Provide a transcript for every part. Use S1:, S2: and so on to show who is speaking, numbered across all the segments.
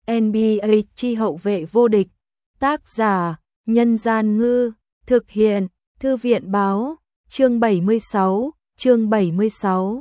S1: NBA chi hậu vệ vô địch. Tác giả: Nhân Gian Ngư. Thực hiện: Thư viện Báo. Chương 76. Chương 76.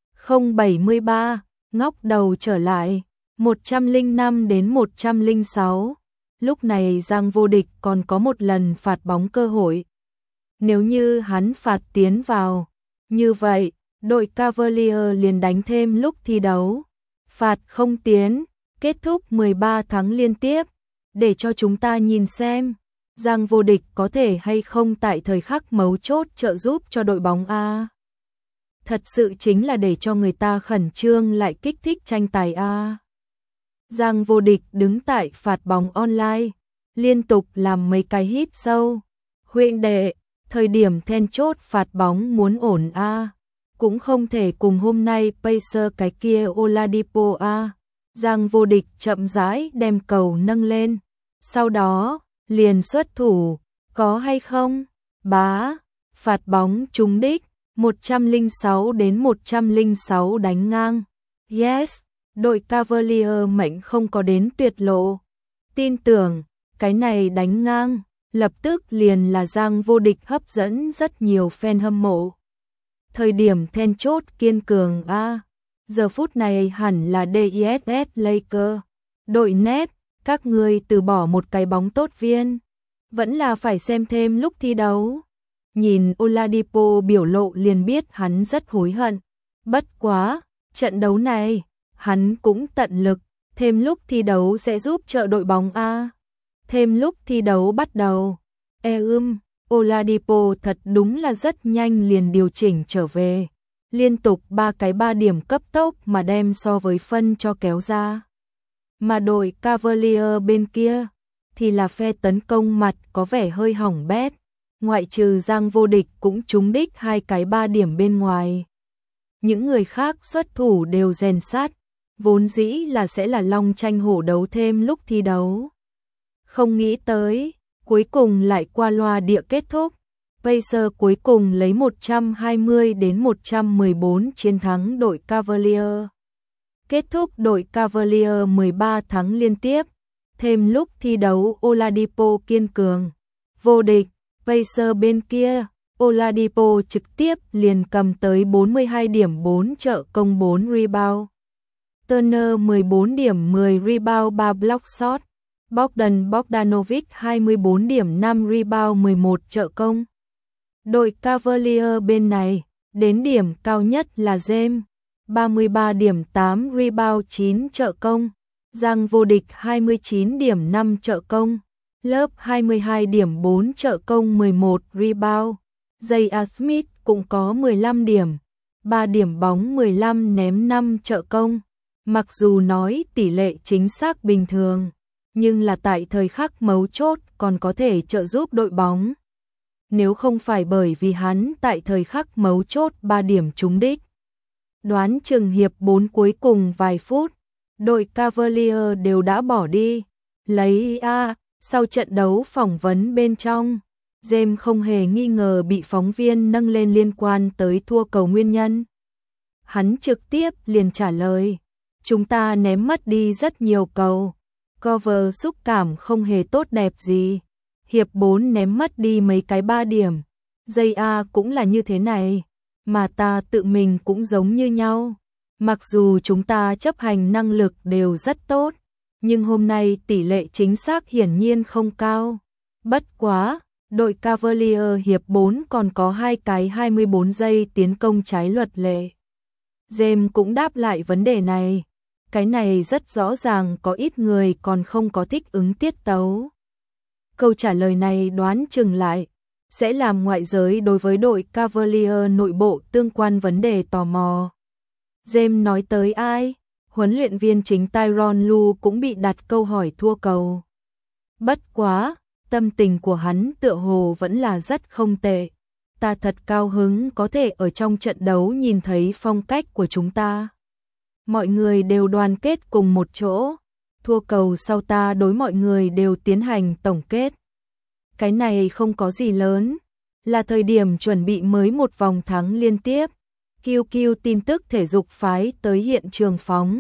S1: 073. Ngóc đầu trở lại. 105 đến 106. Lúc này Giang Vô Địch còn có một lần phạt bóng cơ hội. Nếu như hắn phạt tiến vào, như vậy, đội Cavalier liền đánh thêm lúc thi đấu. Phạt không tiến, kết thúc 13 thắng liên tiếp. Để cho chúng ta nhìn xem, Giang Vô Địch có thể hay không tại thời khắc mấu chốt trợ giúp cho đội bóng A. Thật sự chính là để cho người ta khẩn trương lại kích thích tranh tài A. Giang Vô Địch đứng tại phạt bóng online, liên tục làm mấy cái hít sâu. Huynh đệ, thời điểm then chốt phạt bóng muốn ổn A. Cũng không thể cùng hôm nay Pacer cái kia Oladipo A. Giang Vô Địch chậm rãi đem cầu nâng lên. Sau đó, liền xuất thủ, có hay không? Bá, phạt bóng trúng đích, 106 đến 106 đánh ngang. Yes, đội Cavalier mệnh không có đến tuyệt lộ. Tin tưởng, cái này đánh ngang, lập tức liền là Giang Vô Địch hấp dẫn rất nhiều fan hâm mộ. Thời điểm then chốt kiên cường A. Giờ phút này hẳn là DISS Lakers. Đội net, các người từ bỏ một cái bóng tốt viên. Vẫn là phải xem thêm lúc thi đấu. Nhìn Oladipo biểu lộ liền biết hắn rất hối hận. Bất quá, trận đấu này, hắn cũng tận lực. Thêm lúc thi đấu sẽ giúp trợ đội bóng A. Thêm lúc thi đấu bắt đầu. Oladipo thật đúng là rất nhanh liền điều chỉnh trở về. Liên tục 3 điểm cấp tốc mà đem so với phân cho kéo ra. Mà đội Cavalier bên kia thì là phe tấn công mặt có vẻ hơi hỏng bét. Ngoại trừ Giang Vô Địch cũng trúng đích 3 điểm bên ngoài. Những người khác xuất thủ đều rèn sát. Vốn dĩ là sẽ là long tranh hổ đấu thêm lúc thi đấu. Không nghĩ tới, cuối cùng lại qua loa địa kết thúc. Pacer cuối cùng lấy 120 đến 114 chiến thắng đội Cavalier. Kết thúc đội Cavalier 13 thắng liên tiếp. Thêm lúc thi đấu Oladipo kiên cường. Vô địch, Pacer bên kia, Oladipo trực tiếp liền cầm tới 42 điểm 4 trợ công 4 rebound. Turner 14 điểm 10 rebound 3 block shot. Bogdan Bogdanovic 24 điểm 5 rebound 11 trợ công. Đội Cavalier bên này, đến điểm cao nhất là James, 33 điểm 8 rebound 9 trợ công. Giang Vô Địch 29 điểm 5 trợ công. Lớp 22 điểm 4 trợ công 11 rebound. J.R. Smith cũng có 15 điểm, 3 điểm bóng 15 ném 5 trợ công. Mặc dù nói tỷ lệ chính xác bình thường, nhưng là tại thời khắc mấu chốt còn có thể trợ giúp đội bóng. Nếu không phải bởi vì hắn tại thời khắc mấu chốt 3 điểm trúng đích. Đoán chừng hiệp 4 cuối cùng vài phút, đội Cavalier đều đã bỏ đi. Lấy sau trận đấu phỏng vấn bên trong, James không hề nghi ngờ bị phóng viên nâng lên liên quan tới thua cầu nguyên nhân. Hắn trực tiếp liền trả lời, chúng ta ném mất đi rất nhiều cầu. Cover xúc cảm không hề tốt đẹp gì. Hiệp 4 ném mất đi mấy cái 3 điểm. JA cũng là như thế này. Mà ta tự mình cũng giống như nhau. Mặc dù chúng ta chấp hành năng lực đều rất tốt, nhưng hôm nay tỷ lệ chính xác hiển nhiên không cao. Bất quá, đội Cavalier hiệp 4 còn có 2 cái 24 giây tiến công trái luật lệ. James cũng đáp lại vấn đề này. Cái này rất rõ ràng có ít người còn không có thích ứng tiết tấu. Câu trả lời này đoán chừng lại sẽ làm ngoại giới đối với đội Cavalier nội bộ tương quan vấn đề tò mò. James nói tới ai? Huấn luyện viên chính Tyronn Lue cũng bị đặt câu hỏi thua cầu. Bất quá, tâm tình của hắn tựa hồ vẫn là rất không tệ. Ta thật cao hứng có thể ở trong trận đấu nhìn thấy phong cách của chúng ta. Mọi người đều đoàn kết cùng một chỗ. Thua cầu sau ta đối mọi người đều tiến hành tổng kết. Cái này không có gì lớn, là thời điểm chuẩn bị mới một vòng thắng liên tiếp. QQ tin tức thể dục phái tới hiện trường phóng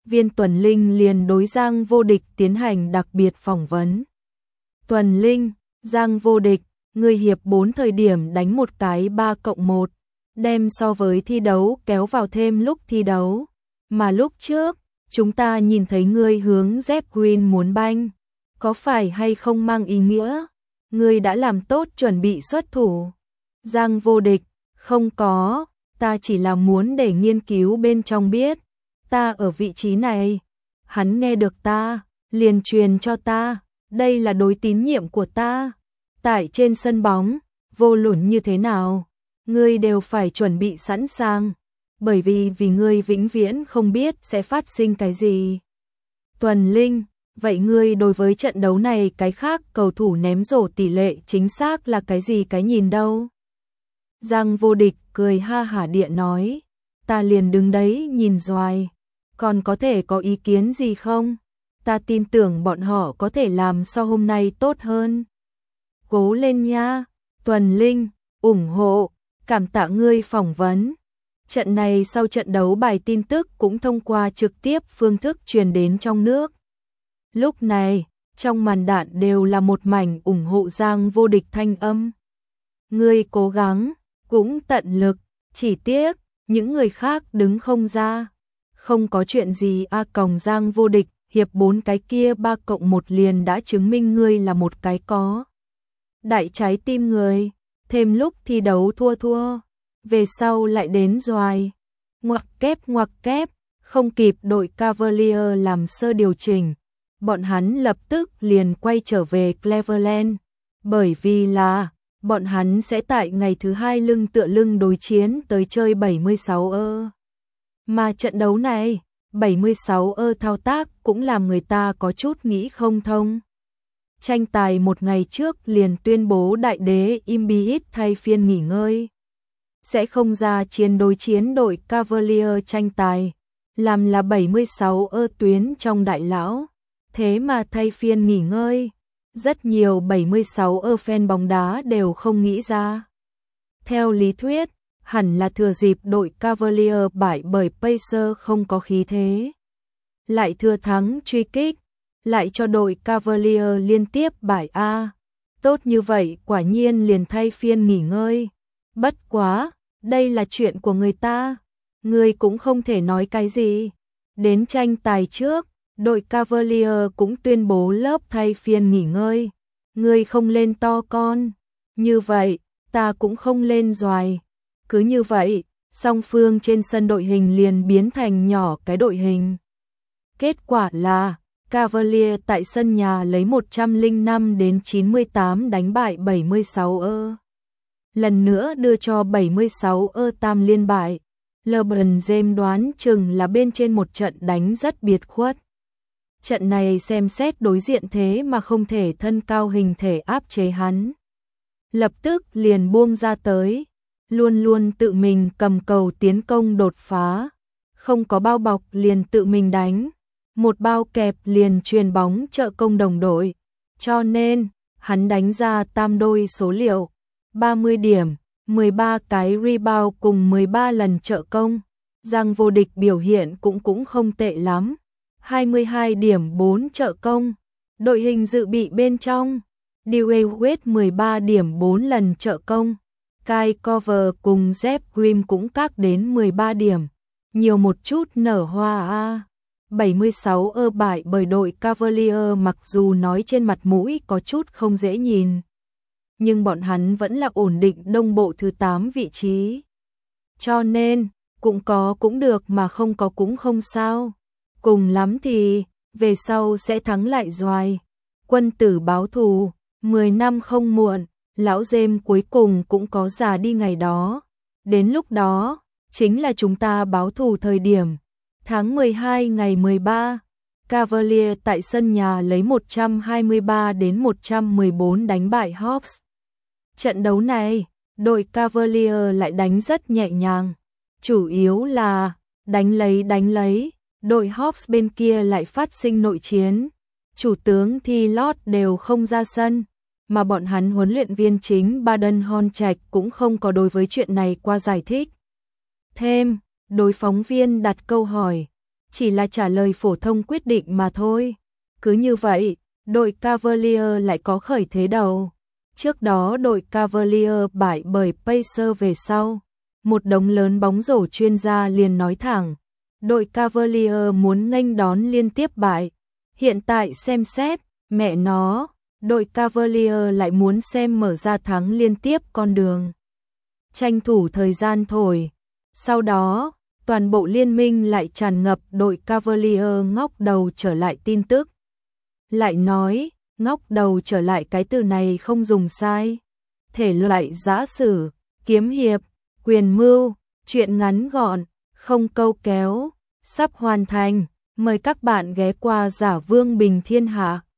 S1: Viên Tuần Linh liền đối Giang Vô Địch tiến hành đặc biệt phỏng vấn. Tuần Linh, Giang Vô Địch, người hiệp 4 thời điểm đánh một cái 3+1, đem so với thi đấu kéo vào thêm lúc thi đấu. Mà lúc trước, chúng ta nhìn thấy ngươi hướng Jeff Green muốn banh, có phải hay không mang ý nghĩa? Ngươi đã làm tốt chuẩn bị xuất thủ. Giang Vô Địch, không có, ta chỉ là muốn để nghiên cứu bên trong biết, ta ở vị trí này. Hắn nghe được ta, liền truyền cho ta, đây là đối tín nhiệm của ta. Tại trên sân bóng, vô luận như thế nào, ngươi đều phải chuẩn bị sẵn sàng, bởi vì ngươi vĩnh viễn không biết sẽ phát sinh cái gì. Tuần Linh, vậy ngươi đối với trận đấu này cái khác cầu thủ ném rổ tỷ lệ chính xác là cái gì cái nhìn đâu? Giang Vô Địch cười ha hả điện nói, ta liền đứng đấy nhìn doài, còn có thể có ý kiến gì không? Ta tin tưởng bọn họ có thể làm so hôm nay tốt hơn. Cố lên nha, Tuần Linh, ủng hộ, cảm tạ ngươi phỏng vấn. Trận này sau trận đấu bài tin tức cũng thông qua trực tiếp phương thức truyền đến trong nước. Lúc này, trong màn đạn đều là một mảnh ủng hộ Giang Vô Địch thanh âm. Ngươi cố gắng, cũng tận lực, chỉ tiếc, những người khác đứng không ra. Không có chuyện gì còng Giang Vô Địch, hiệp 4 cái kia 3+1 liền đã chứng minh ngươi là một cái có đại trái tim người, thêm lúc thi đấu thua, về sau lại đến doài, ngoặc kép, không kịp đội Cavalier làm sơ điều chỉnh, bọn hắn lập tức liền quay trở về Cleveland, bởi vì là bọn hắn sẽ tại ngày thứ 2 lưng tựa lưng đối chiến tới chơi 76 ơ. Mà trận đấu này, 76 ơ thao tác cũng làm người ta có chút nghĩ không thông. Tranh tài một ngày trước liền tuyên bố đại đế Embiid thay phiên nghỉ ngơi, sẽ không ra chiến đối chiến đội Cavalier tranh tài, làm là 76 ơ tuyến trong đại lão, thế mà thay phiên nghỉ ngơi. Rất nhiều 76 ơ fan bóng đá đều không nghĩ ra. Theo lý thuyết, hẳn là thừa dịp đội Cavalier bại bởi Pacers không có khí thế, lại thừa thắng truy kích, lại cho đội Cavalier liên tiếp bại tốt như vậy quả nhiên liền thay phiên nghỉ ngơi. Bất quá, đây là chuyện của người ta, người cũng không thể nói cái gì. Đến tranh tài trước, đội Cavalier cũng tuyên bố lớp thay phiên nghỉ ngơi. Người không lên to con, như vậy, ta cũng không lên doài. Cứ như vậy, song phương trên sân đội hình liền biến thành nhỏ cái đội hình. Kết quả là, Cavalier tại sân nhà lấy 105-98 đánh bại 76 ơ. Lần nữa đưa cho 76 ơ tam liên bại. LeBron James đoán chừng là bên trên một trận đánh rất biệt khuất. Trận này xem xét đối diện thế mà không thể thân cao hình thể áp chế hắn. Lập tức liền buông ra tới, luôn luôn tự mình cầm cầu tiến công đột phá. Không có bao bọc liền tự mình đánh. Một bao kẹp liền truyền bóng trợ công đồng đội, cho nên hắn đánh ra tam đôi số liệu, 30 điểm, 13 cái rebound cùng 13 lần trợ công. Giang Vô Địch biểu hiện cũng không tệ lắm, 22 điểm 4 trợ công. Đội hình dự bị bên trong, Dwayne Wade 13 điểm 4 lần trợ công, Kyle Korver cùng Jeff Green cũng các đến 13 điểm, nhiều một chút nở hoa 76 ơ bại bởi đội Cavalier mặc dù nói trên mặt mũi có chút không dễ nhìn, nhưng bọn hắn vẫn là ổn định đông bộ thứ 8 vị trí. Cho nên, cũng có cũng được mà không có cũng không sao. Cùng lắm thì, về sau sẽ thắng lại doài. Quân tử báo thù, 10 năm không muộn, lão James cuối cùng cũng có già đi ngày đó. Đến lúc đó, chính là chúng ta báo thù thời điểm. Tháng 12 ngày 13, Cavalier tại sân nhà lấy 123-114 đánh bại Hawks. Trận đấu này, đội Cavalier lại đánh rất nhẹ nhàng, chủ yếu là đánh lấy, đội Hawks bên kia lại phát sinh nội chiến. Chủ tướng Thi Lót đều không ra sân, mà bọn hắn huấn luyện viên chính Baden Honchak cũng không có đối với chuyện này qua giải thích. Thêm, đối phóng viên đặt câu hỏi, chỉ là trả lời phổ thông quyết định mà thôi. Cứ như vậy, đội Cavalier lại có khởi thế đầu. Trước đó đội Cavalier bại bởi Pacers về sau. Một đống lớn bóng rổ chuyên gia liền nói thẳng, đội Cavalier muốn nghênh đón liên tiếp bại. Hiện tại xem xét, mẹ nó, đội Cavalier lại muốn xem mở ra thắng liên tiếp con đường. Tranh thủ thời gian thổi. Sau đó, toàn bộ liên minh lại tràn ngập đội Cavalier ngóc đầu trở lại tin tức. Lại nói, ngóc đầu trở lại cái từ này không dùng sai. Thể loại giã sử, kiếm hiệp, quyền mưu, truyện ngắn gọn, không câu kéo, sắp hoàn thành. Mời các bạn ghé qua Giả Vương Bình Thiên Hạ.